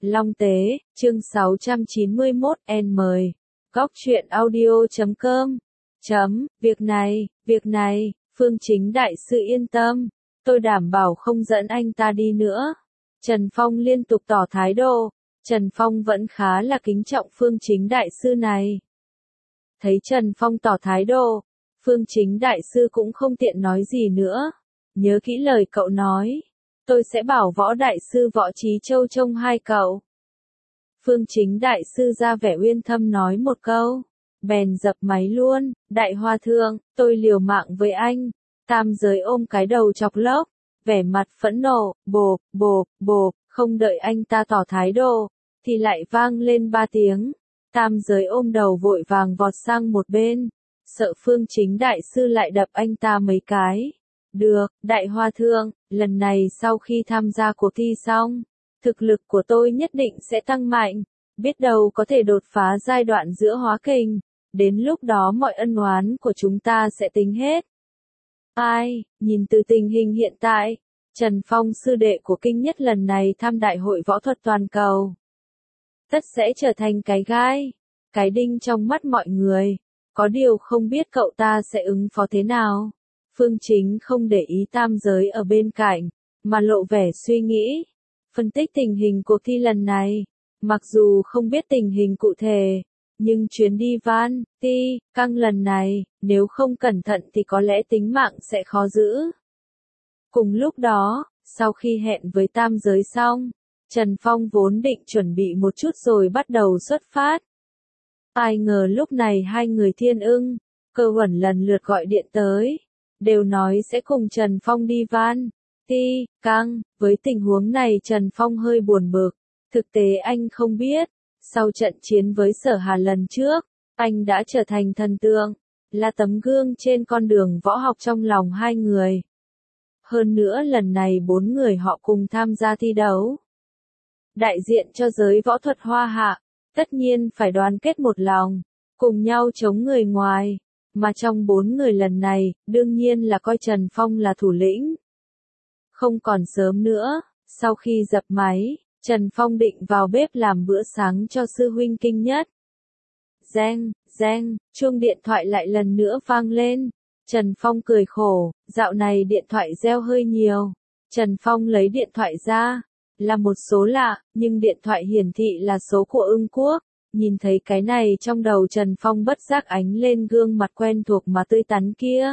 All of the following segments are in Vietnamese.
Long Tế, chương 691, mời. Góc truyện audio.com. Việc này, Phương Chính đại sư yên tâm, tôi đảm bảo không dẫn anh ta đi nữa. Trần Phong liên tục tỏ thái độ, Trần Phong vẫn khá là kính trọng Phương Chính đại sư này. Thấy Trần Phong tỏ thái độ, Phương Chính đại sư cũng không tiện nói gì nữa. Nhớ kỹ lời cậu nói, tôi sẽ bảo Võ đại sư Võ Trí Châu trông hai cậu. Phương Chính đại sư ra vẻ uyên thâm nói một câu, bèn dập máy luôn. Đại hòa thượng, tôi liều mạng với anh. Tam giới ôm cái đầu chọc lốc, vẻ mặt phẫn nộ, bộp, không đợi anh ta tỏ thái độ, thì lại vang lên 3 tiếng. Tam giới ôm đầu vội vàng vọt sang một bên, sợ Phương Chính đại sư lại đập anh ta mấy cái. Được, đại hòa thượng, lần này sau khi tham gia cuộc thi xong, thực lực của tôi nhất định sẽ tăng mạnh, biết đâu có thể đột phá giai đoạn giữa hóa kình, đến lúc đó mọi ân oán của chúng ta sẽ tính hết. Nhìn từ tình hình hiện tại, Trần Phong sư đệ của kinh nhất lần này tham đại hội võ thuật toàn cầu, tất sẽ trở thành cái gai, cái đinh trong mắt mọi người, có điều không biết cậu ta sẽ ứng phó thế nào. Phương Chính không để ý tam giới ở bên cạnh, mà lộ vẻ suy nghĩ, phân tích tình hình cuộc thi lần này, mặc dù không biết tình hình cụ thể, nhưng chuyến đi Van, Ti, Căng lần này, nếu không cẩn thận thì có lẽ tính mạng sẽ khó giữ. Cùng lúc đó, sau khi hẹn với tam giới xong, Trần Phong vốn định chuẩn bị một chút rồi bắt đầu xuất phát. Ai ngờ lúc này hai người Thiên Ưng, Cơ Huẩn lần lượt gọi điện tới, đều nói sẽ cùng Trần Phong đi Van, Ti, Căng. Với tình huống này Trần Phong hơi buồn bực, thực tế anh không biết, sau trận chiến với Sở Hà lần trước, anh đã trở thành thần tượng, là tấm gương trên con đường võ học trong lòng hai người. Hơn nữa lần này 4 người họ cùng tham gia thi đấu, đại diện cho giới võ thuật Hoa Hạ, tất nhiên phải đoàn kết một lòng, cùng nhau chống người ngoài, mà trong 4 người lần này, đương nhiên là coi Trần Phong là thủ lĩnh. Không còn sớm nữa, sau khi dập máy, Trần Phong định vào bếp làm bữa sáng cho sư huynh kinh nhất. Reng, chuông điện thoại lại lần nữa vang lên. Trần Phong cười khổ, dạo này điện thoại reo hơi nhiều. Trần Phong lấy điện thoại ra, là một số lạ, nhưng điện thoại hiển thị là số của Ưng Quốc. Nhìn thấy cái này trong đầu Trần Phong bất giác ánh lên gương mặt quen thuộc mà tươi tắn kia.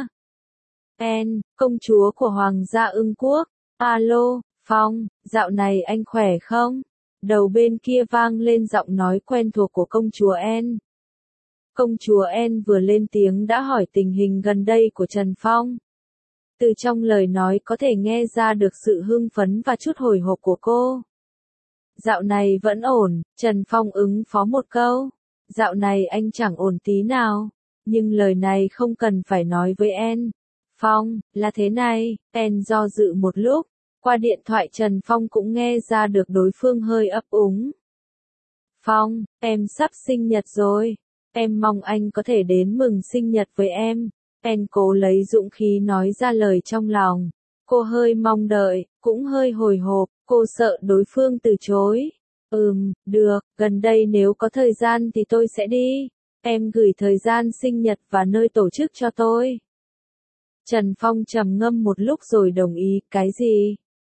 Công chúa của Hoàng gia Ưng Quốc. Alo, Phong, dạo này anh khỏe không? Đầu bên kia vang lên giọng nói quen thuộc của công chúa En. Công chúa En vừa lên tiếng đã hỏi tình hình gần đây của Trần Phong. Từ trong lời nói có thể nghe ra được sự hưng phấn và chút hồi hộp của cô. Dạo này vẫn ổn, Trần Phong ứng phó một câu. Dạo này anh chẳng ổn tí nào, nhưng lời này không cần phải nói với En. Phong, là thế này, En do dự một lúc, qua điện thoại Trần Phong cũng nghe ra được đối phương hơi ấp úng. Phong, em sắp sinh nhật rồi, em mong anh có thể đến mừng sinh nhật với em. En cố lấy dũng khí nói ra lời trong lòng. Cô hơi mong đợi, cũng hơi hồi hộp, cô sợ đối phương từ chối. Được, gần đây nếu có thời gian thì tôi sẽ đi. Em gửi thời gian sinh nhật và nơi tổ chức cho tôi. Trần Phong trầm ngâm một lúc rồi đồng ý, cái gì?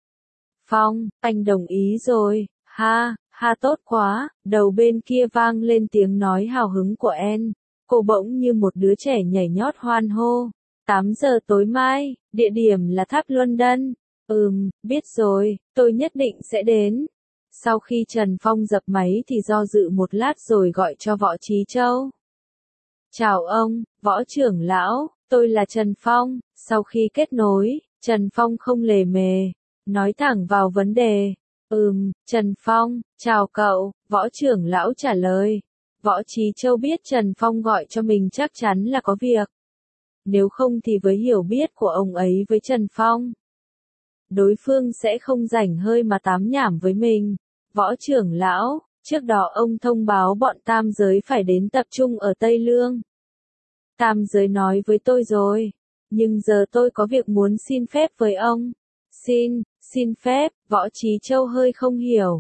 Phong, anh đồng ý rồi, ha tốt quá, đầu bên kia vang lên tiếng nói hào hứng của En. Cô bỗng như một đứa trẻ nhảy nhót hoan hô. 8 giờ tối mai, địa điểm là tháp London. Biết rồi, tôi nhất định sẽ đến. Sau khi Trần Phong dập máy thì do dự một lát rồi gọi cho Võ Trí Châu. Chào ông, Võ trưởng lão, tôi là Trần Phong. Sau khi kết nối, Trần Phong không lề mề, nói thẳng vào vấn đề. Trần Phong, chào cậu, Võ trưởng lão trả lời. Võ Trí Châu biết Trần Phong gọi cho mình chắc chắn là có việc. Nếu không thì với hiểu biết của ông ấy với Trần Phong, đối phương sẽ không rảnh hơi mà tám nhảm với mình. Võ trưởng lão, trước đó ông thông báo bọn tam giới phải đến tập trung ở Tây Lương. Tam giới nói với tôi rồi, nhưng giờ tôi có việc muốn xin phép với ông. Xin phép, Võ Trí Châu hơi không hiểu.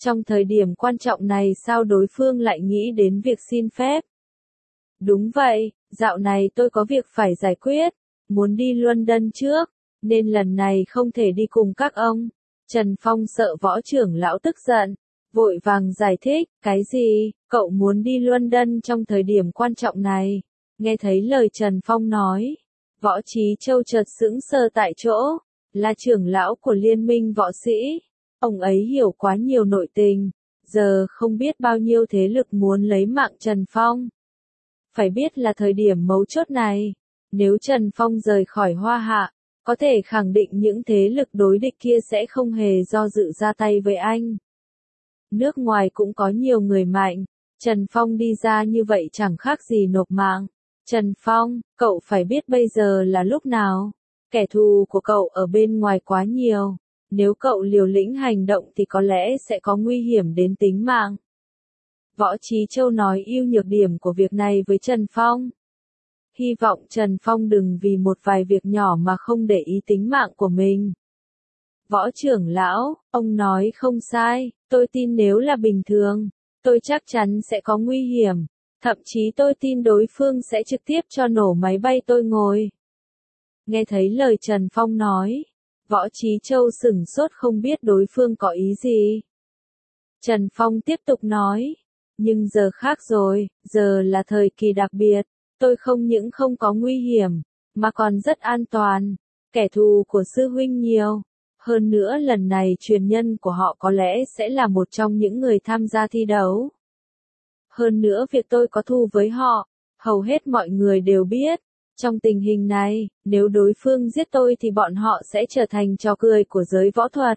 Trong thời điểm quan trọng này sao đối phương lại nghĩ đến việc xin phép? Đúng vậy, dạo này tôi có việc phải giải quyết, muốn đi London trước, nên lần này không thể đi cùng các ông. Trần Phong sợ Võ trưởng lão tức giận, vội vàng giải thích, cái gì, cậu muốn đi London trong thời điểm quan trọng này? Nghe thấy lời Trần Phong nói, Võ Trí Châu chợt sững sờ tại chỗ, là trưởng lão của liên minh võ sĩ. Ông ấy hiểu quá nhiều nội tình, giờ không biết bao nhiêu thế lực muốn lấy mạng Trần Phong. Phải biết là thời điểm mấu chốt này, nếu Trần Phong rời khỏi Hoa Hạ, có thể khẳng định những thế lực đối địch kia sẽ không hề do dự ra tay với anh. Nước ngoài cũng có nhiều người mạnh, Trần Phong đi ra như vậy chẳng khác gì nộp mạng. Trần Phong, cậu phải biết bây giờ là lúc nào, kẻ thù của cậu ở bên ngoài quá nhiều, nếu cậu liều lĩnh hành động thì có lẽ sẽ có nguy hiểm đến tính mạng. Võ Trí Châu nói ưu nhược điểm của việc này với Trần Phong. Hy vọng Trần Phong đừng vì một vài việc nhỏ mà không để ý tính mạng của mình. Võ trưởng lão, ông nói không sai, tôi tin nếu là bình thường, tôi chắc chắn sẽ có nguy hiểm, thậm chí tôi tin đối phương sẽ trực tiếp cho nổ máy bay tôi ngồi. Nghe thấy lời Trần Phong nói, Võ Trí Châu sửng sốt không biết đối phương có ý gì. Trần Phong tiếp tục nói, nhưng giờ khác rồi, giờ là thời kỳ đặc biệt, tôi không những không có nguy hiểm, mà còn rất an toàn, kẻ thù của sư huynh nhiều. Hơn nữa lần này truyền nhân của họ có lẽ sẽ là một trong những người tham gia thi đấu. Hơn nữa việc tôi có thù với họ, hầu hết mọi người đều biết. Trong tình hình này, nếu đối phương giết tôi thì bọn họ sẽ trở thành trò cười của giới võ thuật.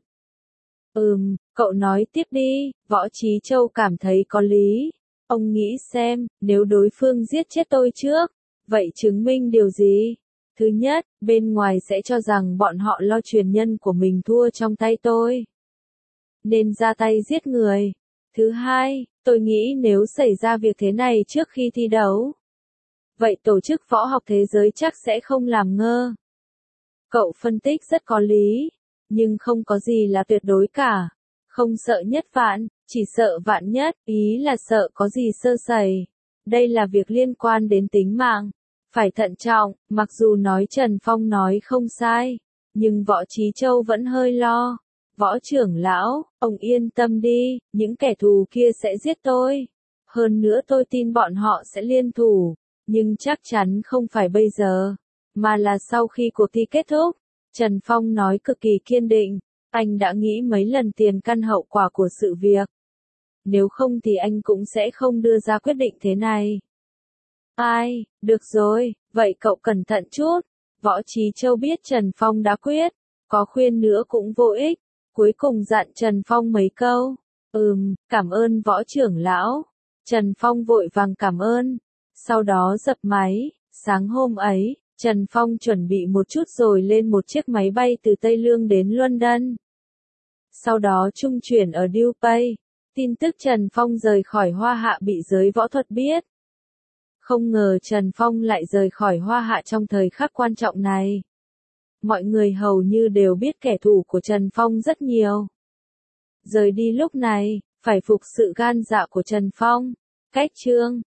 Cậu nói tiếp đi, Võ Trí Châu cảm thấy có lý. Ông nghĩ xem, nếu đối phương giết chết tôi trước, vậy chứng minh điều gì? Thứ nhất, bên ngoài sẽ cho rằng bọn họ lo truyền nhân của mình thua trong tay tôi, nên ra tay giết người. Thứ hai, tôi nghĩ nếu xảy ra việc thế này trước khi thi đấu, vậy tổ chức võ học thế giới chắc sẽ không làm ngơ. Cậu phân tích rất có lý, nhưng không có gì là tuyệt đối cả. Không sợ nhất vạn, chỉ sợ vạn nhất, ý là sợ có gì sơ sẩy. Đây là việc liên quan đến tính mạng. Phải thận trọng, mặc dù nói Trần Phong nói không sai, nhưng Võ Trí Châu vẫn hơi lo. Võ trưởng lão, ông yên tâm đi, những kẻ thù kia sẽ giết tôi. Hơn nữa tôi tin bọn họ sẽ liên thủ, nhưng chắc chắn không phải bây giờ, mà là sau khi cuộc thi kết thúc. Trần Phong nói cực kỳ kiên định, anh đã nghĩ mấy lần tiền căn hậu quả của sự việc. Nếu không thì anh cũng sẽ không đưa ra quyết định thế này. Ai, được rồi, vậy cậu cẩn thận chút. Võ Trí Châu biết Trần Phong đã quyết, có khuyên nữa cũng vô ích, cuối cùng dặn Trần Phong mấy câu. Cảm ơn Võ trưởng lão. Trần Phong vội vàng cảm ơn, sau đó dập máy. Sáng hôm ấy, Trần Phong chuẩn bị một chút rồi lên một chiếc máy bay từ Tây Lương đến London. Sau đó trung chuyển ở Dubai. Tin tức Trần Phong rời khỏi Hoa Hạ bị giới võ thuật biết. Không ngờ Trần Phong lại rời khỏi Hoa Hạ trong thời khắc quan trọng này. Mọi người hầu như đều biết kẻ thù của Trần Phong rất nhiều. Rời đi lúc này, phải phục sự gan dạ của Trần Phong. Cách chương